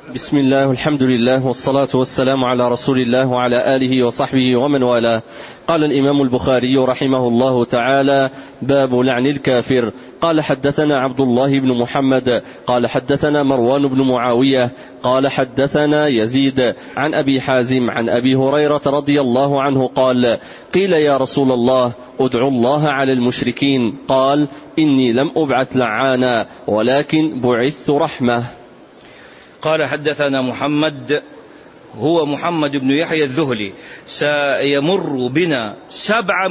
بسم الله والحمد لله والصلاة والسلام على رسول الله وعلى آله وصحبه ومن والاه. قال الإمام البخاري رحمه الله تعالى: باب لعن الكافر. قال حدثنا عبد الله بن محمد قال حدثنا مروان بن معاوية قال حدثنا يزيد عن أبي حازم عن أبي هريرة رضي الله عنه قال: قيل يا رسول الله ادعوا الله على المشركين. قال: إني لم أبعث لعانا ولكن بعثت رحمة. قال حدثنا محمد هو محمد بن يحيى الذهلي. سيمر بنا 7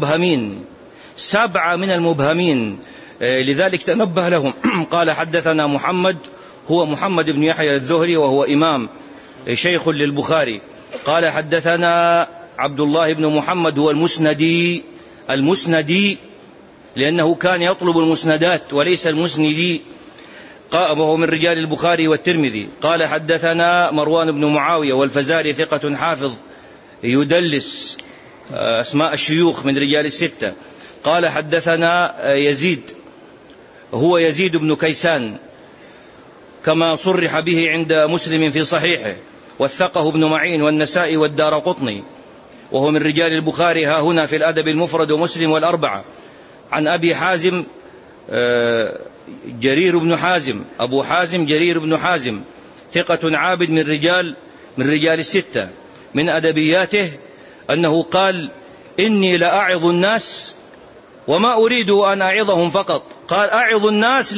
من المبهمين لذلك تنبه لهم. قال حدثنا محمد هو محمد بن يحيى الذهلي وهو إمام شيخ للبخاري. قال حدثنا عبد الله بن محمد هو المسندي لأنه كان يطلب المسندات وليس المسندي، وهو من رجال البخاري والترمذي. قال حدثنا مروان بن معاوية والفزاري ثقة حافظ يدلس أسماء الشيوخ من رجال الستة. قال حدثنا يزيد هو يزيد بن كيسان كما صرح به عند مسلم في صحيحه، وثقه ابن معين والنسائي والدارقطني، وهو من رجال البخاري ها هنا في الأدب المفرد ومسلم والأربعة. عن أبي حازم جرير بن حازم، أبو حازم جرير بن حازم ثقة عابد من رجال الستة. من أدبياته أنه قال: إني لأعظ الناس وما أريد أن أعظهم فقط، قال: أعظ الناس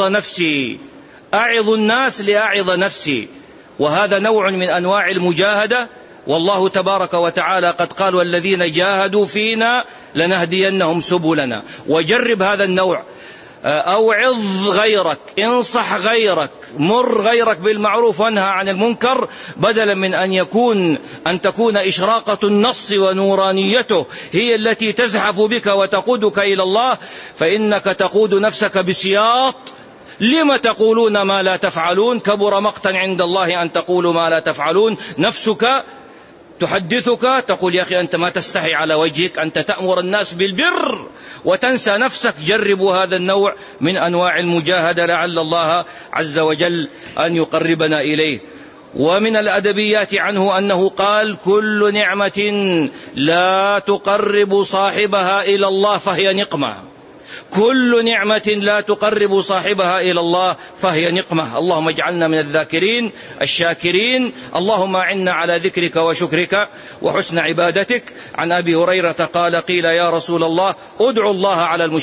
لأعظ نفسي. وهذا نوع من أنواع المجاهدة، والله تبارك وتعالى قد قال: والذين جاهدوا فينا لنهدينهم سبلنا. وجرب هذا النوع، أوعظ غيرك، انصح غيرك، مر غيرك بالمعروف وانهى عن المنكر، بدلا من أن تكون إشراقة النص ونورانيته هي التي تزحف بك وتقودك إلى الله، فإنك تقود نفسك بسياط. لم تقولون ما لا تفعلون؟ كبر مقتا عند الله أن تقولوا ما لا تفعلون. نفسك تحدثك تقول: يا أخي أنت ما تستحي على وجهك، أنت تأمر الناس بالبر وتنسى نفسك. جربوا هذا النوع من أنواع المجاهدة لعل الله عز وجل أن يقربنا إليه. ومن الأدبيات عنه أنه قال: كل نعمة لا تقرب صاحبها إلى الله فهي نقمة. كل نعمة لا تقرب صاحبها إلى الله فهي نقمة. اللهم اجعلنا من الذاكرين الشاكرين. اللهم أعنا على ذكرك وشكرك وحسن عبادتك. عن أبي هريرة قال: قيل يا رسول الله ادعوا الله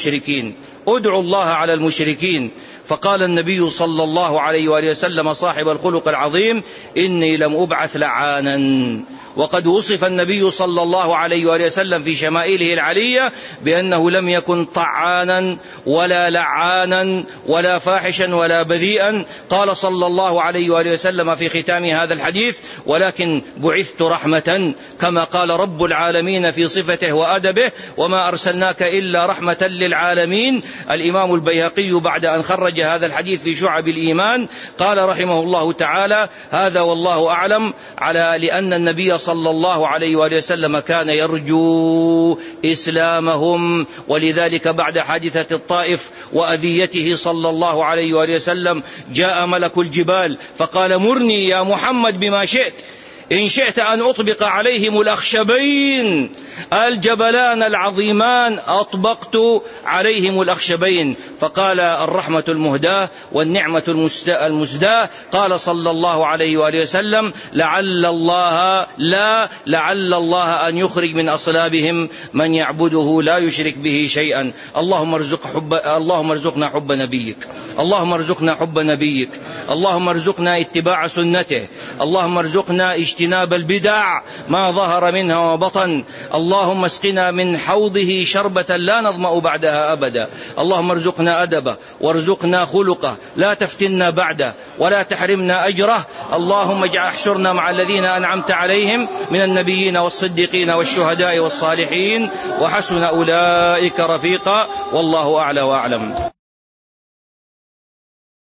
على المشركين. فقال النبي صلى الله عليه وآله وسلم صاحب الخلق العظيم: إني لم أبعث لعانا. وقد وصف النبي صلى الله عليه وآله وسلم في شمائله العلية بأنه لم يكن طعانا ولا لعانا ولا فاحشا ولا بذيئا. قال صلى الله عليه وآله وسلم في ختام هذا الحديث: ولكن بعثت رحمة، كما قال رب العالمين في صفته وأدبه: وما أرسلناك إلا رحمة للعالمين. الإمام البيهقي بعد أن خرج هذا الحديث في شعب الإيمان قال رحمه الله تعالى: هذا والله أعلم، لأن النبي صلى الله عليه وآله وسلم كان يرجو إسلامهم، ولذلك بعد حادثة الطائف وأذيته صلى الله عليه وآله وسلم جاء ملك الجبال فقال: مرني يا محمد بما شئت، إن شئت أن أطبق عليهم الأخشبين، الجبلان العظيمان أطبقت عليهم الأخشبين. فقال: الرحمة المهداة والنعمة المسداة. قال صلى الله عليه وآله وسلم: لعل الله أن يخرج من أصلابهم من يعبده لا يشرك به شيئا. اللهم ارزقنا حب نبيك، اللهم ارزقنا حب نبيك، اللهم ارزقنا اتباع سنته، اللهم ارزقنا اجتناب البدع ما ظهر منها وبطن. اللهم اسقنا من حوضه شربة لا نظمأ بعدها أبدا. اللهم ارزقنا أدبه وارزقنا خلقه، لا تفتنا بعده ولا تحرمنا أجره. اللهم احشرنا مع الذين أنعمت عليهم من النبيين والصديقين والشهداء والصالحين، وحسن أولئك رفيقا، والله أعلى وأعلم.